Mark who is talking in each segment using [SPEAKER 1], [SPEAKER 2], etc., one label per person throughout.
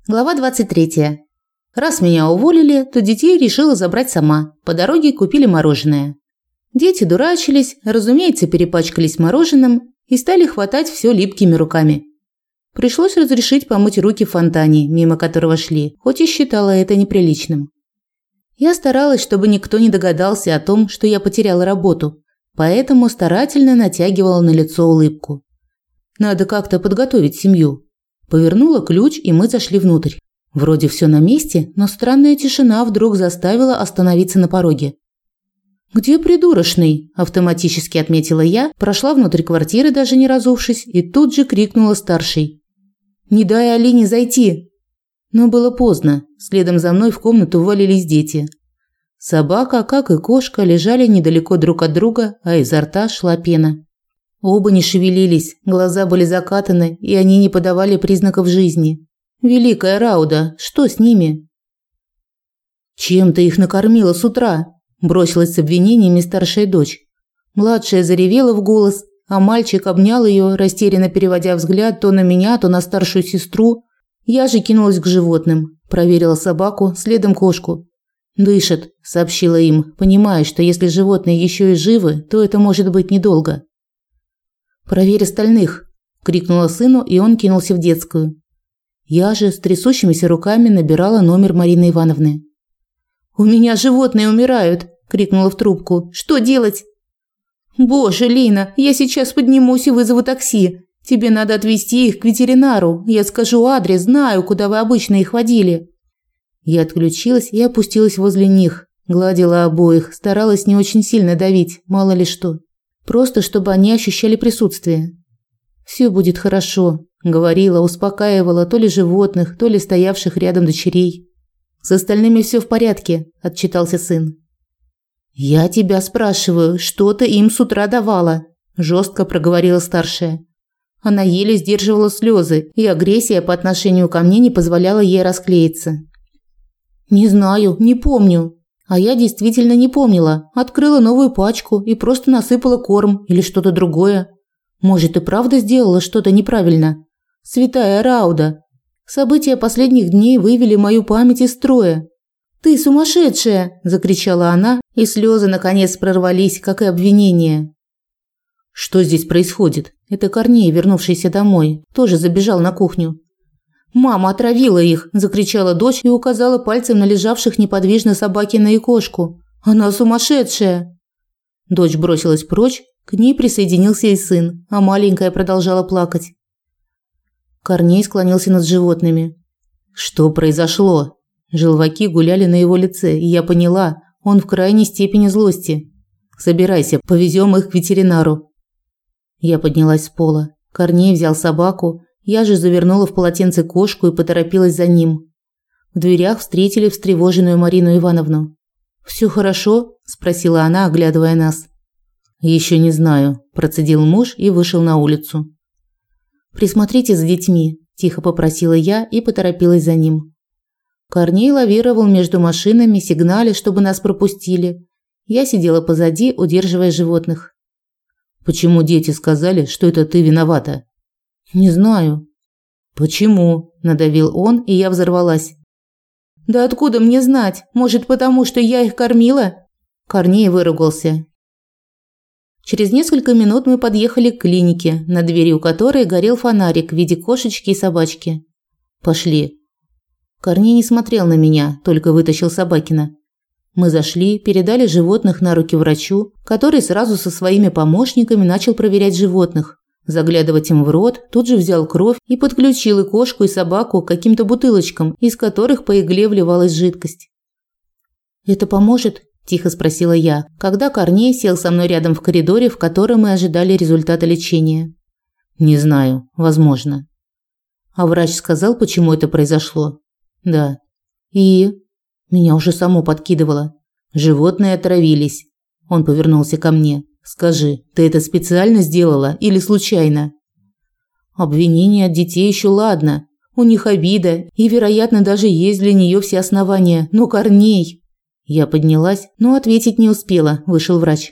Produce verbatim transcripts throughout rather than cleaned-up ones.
[SPEAKER 1] Глава двадцать третья. Раз меня уволили, то детей решила забрать сама. По дороге купили мороженое. Дети дурачились, разумеется, перепачкались мороженым и стали хватать все липкими руками. Пришлось разрешить помыть руки в фонтане, мимо которого шли, хоть и считала это неприличным. Я старалась, чтобы никто не догадался о том, что я потеряла работу, поэтому старательно натягивала на лицо улыбку. Надо как-то подготовить семью. Повернула ключ, и мы зашли внутрь. Вроде все на месте, но странная тишина вдруг заставила остановиться на пороге. «Где придурочный?» – автоматически отметила я, прошла внутрь квартиры, даже не разувшись, и тут же крикнула старшей. «Не дай Алине зайти!» Но было поздно. Следом за мной в комнату ввалились дети. Собака, как и кошка, лежали недалеко друг от друга, а изо рта шла пена. Оба не шевелились, глаза были закатаны, и они не подавали признаков жизни. Великая Рауда, что с ними? «Чем ты их накормила с утра?» – бросилась с обвинениями старшая дочь. Младшая заревела в голос, а мальчик обнял ее, растерянно переводя взгляд то на меня, то на старшую сестру. Я же кинулась к животным, проверила собаку, следом кошку. «Дышит», – сообщила им, понимая, что если животные еще и живы, то это может быть недолго. «Проверь остальных!» – крикнула сыну, и он кинулся в детскую. Я же с трясущимися руками набирала номер Марины Ивановны. «У меня животные умирают!» – крикнула в трубку. «Что делать?» «Боже, Лина, я сейчас поднимусь и вызову такси. Тебе надо отвезти их к ветеринару. Я скажу адрес, знаю, куда вы обычно их водили». Я отключилась и опустилась возле них, гладила обоих, старалась не очень сильно давить, мало ли что. Просто чтобы они ощущали присутствие. «Все будет хорошо», – говорила, успокаивала то ли животных, то ли стоявших рядом дочерей. «С остальными все в порядке», – отчитался сын. «Я тебя спрашиваю, что ты им с утра давала?» – жестко проговорила старшая. Она еле сдерживала слезы, и агрессия по отношению ко мне не позволяла ей расклеиться. «Не знаю, не помню». А я действительно не помнила. Открыла новую пачку и просто насыпала корм или что-то другое. Может, и правда сделала что-то неправильно? Святая Рауда. События последних дней вывели мою память из строя. «Ты сумасшедшая!» – закричала она, и слезы наконец прорвались, как и обвинения. «Что здесь происходит?» Это Корней, вернувшийся домой, тоже забежал на кухню. «Мама отравила их!» – закричала дочь и указала пальцем на лежавших неподвижно собакина и кошку. «Она сумасшедшая!» Дочь бросилась прочь, к ней присоединился и сын, а маленькая продолжала плакать. Корней склонился над животными. «Что произошло?» Желваки гуляли на его лице, и я поняла, он в крайней степени злости. «Собирайся, повезем их к ветеринару». Я поднялась с пола. Корней взял собаку. Я же завернула в полотенце кошку и поторопилась за ним. В дверях встретили встревоженную Марину Ивановну. «Всё хорошо?» – спросила она, оглядывая нас. «Ещё не знаю», – процедил муж и вышел на улицу. «Присмотрите за детьми», – тихо попросила я и поторопилась за ним. Корней лавировал между машинами, сигналя, чтобы нас пропустили. Я сидела позади, удерживая животных. «Почему дети сказали, что это ты виновата?» «Не знаю». «Почему?» – надавил он, и я взорвалась. «Да откуда мне знать? Может, потому что я их кормила?» Корней выругался. Через несколько минут мы подъехали к клинике, на двери у которой горел фонарик в виде кошечки и собачки. «Пошли». Корней не смотрел на меня, только вытащил собакина. Мы зашли, передали животных на руки врачу, который сразу со своими помощниками начал проверять животных. Заглядывать им в рот, тут же взял кровь и подключил и кошку, и собаку к каким-то бутылочкам, из которых по игле вливалась жидкость. «Это поможет?» – тихо спросила я, когда Корней сел со мной рядом в коридоре, в котором мы ожидали результата лечения. «Не знаю, возможно». «А врач сказал, почему это произошло?» «Да». «И?» Меня уже само подкидывало. «Животные отравились». Он повернулся ко мне. «Скажи, ты это специально сделала или случайно?» Обвинения от детей еще ладно. У них обида, и, вероятно, даже есть для нее все основания. Но Корней... Я поднялась, но ответить не успела, вышел врач.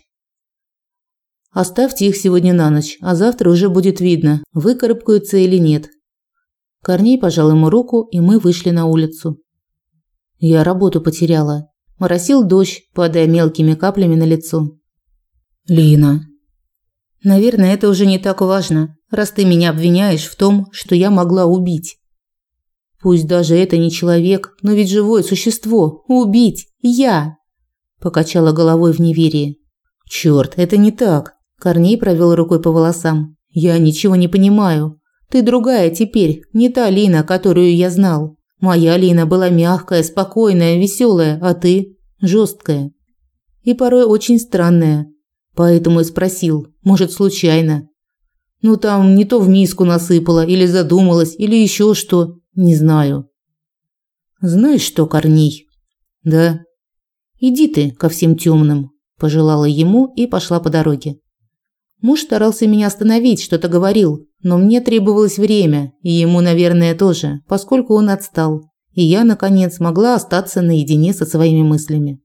[SPEAKER 1] «Оставьте их сегодня на ночь, а завтра уже будет видно, выкарабкаются или нет». Корней пожал ему руку, и мы вышли на улицу. Я работу потеряла. Моросил дождь, падая мелкими каплями на лицо. Лина. Наверное, это уже не так важно, раз ты меня обвиняешь в том, что я могла убить. Пусть даже это не человек, но ведь живое существо. Убить. Я. Покачала головой в неверии. Чёрт, это не так. Корней провел рукой по волосам. Я ничего не понимаю. Ты другая теперь, не та Лина, которую я знал. Моя Лина была мягкая, спокойная, веселая, а ты жесткая. И порой очень странная. Поэтому и спросил, может, случайно. Ну там не то в миску насыпала, или задумалась, или еще что, не знаю. Знаешь что, Корней? Да. Иди ты ко всем темным, пожелала ему и пошла по дороге. Муж старался меня остановить, что-то говорил, но мне требовалось время, и ему, наверное, тоже, поскольку он отстал. И я, наконец, могла остаться наедине со своими мыслями.